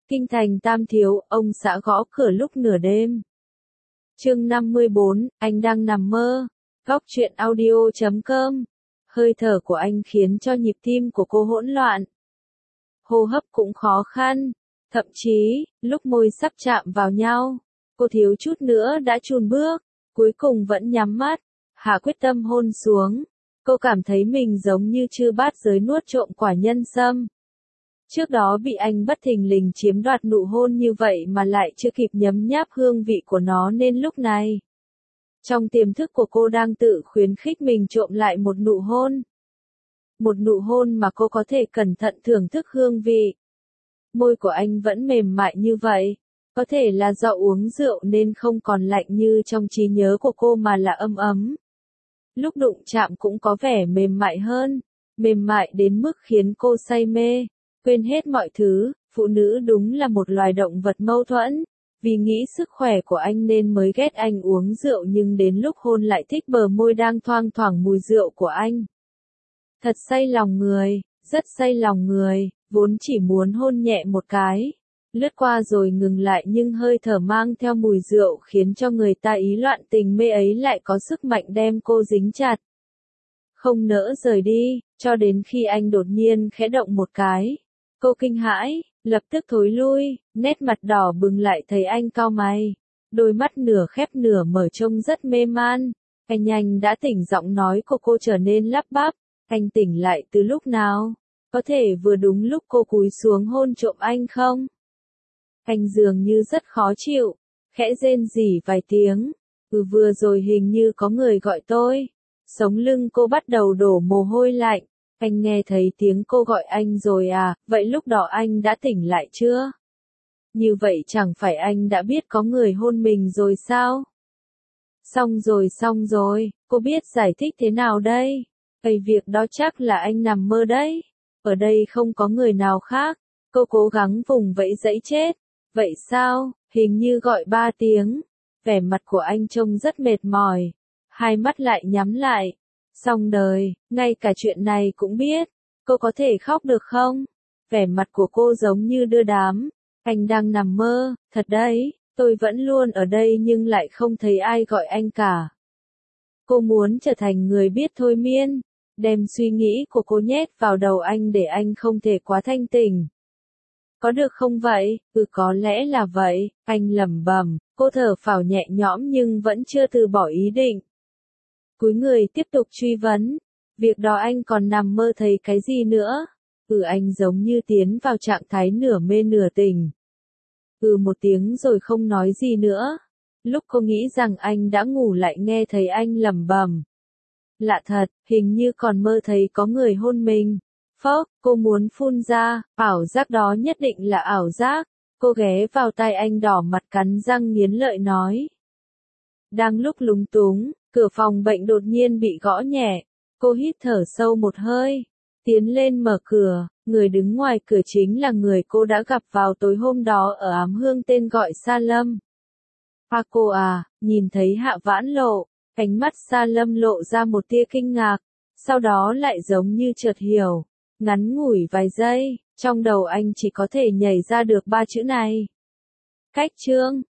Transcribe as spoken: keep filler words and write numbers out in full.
Kinh thành Tam Thiếu, ông xã gõ cửa lúc nửa đêm. Chương năm mươi bốn, anh đang nằm mơ. Góc truyện audio chấm com. Hơi thở của anh khiến cho nhịp tim của cô hỗn loạn. Hô hấp cũng khó khăn. Thậm chí, lúc môi sắp chạm vào nhau, cô thiếu chút nữa đã chùn bước, cuối cùng vẫn nhắm mắt, hạ quyết tâm hôn xuống. Cô cảm thấy mình giống như chư bát giới nuốt trộm quả nhân sâm. Trước đó bị anh bất thình lình chiếm đoạt nụ hôn như vậy mà lại chưa kịp nhấm nháp hương vị của nó nên lúc này, trong tiềm thức của cô đang tự khuyến khích mình trộm lại một nụ hôn. Một nụ hôn mà cô có thể cẩn thận thưởng thức hương vị. Môi của anh vẫn mềm mại như vậy, có thể là do uống rượu nên không còn lạnh như trong trí nhớ của cô mà là ấm ấm. Lúc đụng chạm cũng có vẻ mềm mại hơn, mềm mại đến mức khiến cô say mê, quên hết mọi thứ. Phụ nữ đúng là một loài động vật mâu thuẫn, vì nghĩ sức khỏe của anh nên mới ghét anh uống rượu nhưng đến lúc hôn lại thích bờ môi đang thoang thoảng mùi rượu của anh. Thật say lòng người, rất say lòng người, vốn chỉ muốn hôn nhẹ một cái, lướt qua rồi ngừng lại nhưng hơi thở mang theo mùi rượu khiến cho người ta ý loạn tình mê ấy lại có sức mạnh đem cô dính chặt. Không nỡ rời đi, cho đến khi anh đột nhiên khẽ động một cái. Cô kinh hãi, lập tức thối lui, nét mặt đỏ bừng lại thấy anh cau mày. Đôi mắt nửa khép nửa mở trông rất mê man. Anh nhanh đã tỉnh, giọng nói của cô trở nên lắp bắp. Anh tỉnh lại từ lúc nào? Có thể vừa đúng lúc cô cúi xuống hôn trộm anh không? Anh dường như rất khó chịu, khẽ rên rỉ vài tiếng. Ừ, vừa rồi hình như có người gọi tôi. Sống lưng cô bắt đầu đổ mồ hôi lạnh. Anh nghe thấy tiếng cô gọi anh rồi à, vậy lúc đó anh đã tỉnh lại chưa? Như vậy chẳng phải anh đã biết có người hôn mình rồi sao? Xong rồi xong rồi, cô biết giải thích thế nào đây? Cái việc đó chắc là anh nằm mơ đấy. Ở đây không có người nào khác. Cô cố gắng vùng vẫy giãy chết. Vậy sao? Hình như gọi ba tiếng. Vẻ mặt của anh trông rất mệt mỏi. Hai mắt lại nhắm lại. Xong đời, ngay cả chuyện này cũng biết. Cô có thể khóc được không? Vẻ mặt của cô giống như đưa đám. Anh đang nằm mơ, thật đấy, tôi vẫn luôn ở đây nhưng lại không thấy ai gọi anh cả. Cô muốn trở thành người biết thôi miên, đem suy nghĩ của cô nhét vào đầu anh để anh không thể quá thanh tỉnh. Có được không vậy? Ừ, có lẽ là vậy, anh lẩm bẩm. Cô thở phào nhẹ nhõm nhưng vẫn chưa từ bỏ ý định. Cúi người tiếp tục truy vấn. Việc đó anh còn nằm mơ thấy cái gì nữa? Ừ, anh giống như tiến vào trạng thái nửa mê nửa tỉnh. Ừ một tiếng rồi không nói gì nữa. Lúc cô nghĩ rằng anh đã ngủ lại nghe thấy anh lẩm bẩm. Lạ thật, hình như còn mơ thấy có người hôn mình. Phốc, cô muốn phun ra, ảo giác đó nhất định là ảo giác. Cô ghé vào tai anh đỏ mặt cắn răng nghiến lợi nói. Đang lúc lúng túng, cửa phòng bệnh đột nhiên bị gõ nhẹ. Cô hít thở sâu một hơi, tiến lên mở cửa. Người đứng ngoài cửa chính là người cô đã gặp vào tối hôm đó ở Ám Hương, tên gọi Sa Lâm. À cô à, nhìn thấy Hạ Vãn Lộ, ánh mắt Sa Lâm lộ ra một tia kinh ngạc, sau đó lại giống như chợt hiểu. Ngắn ngủi vài giây, trong đầu anh chỉ có thể nhảy ra được ba chữ này. Cách Trương,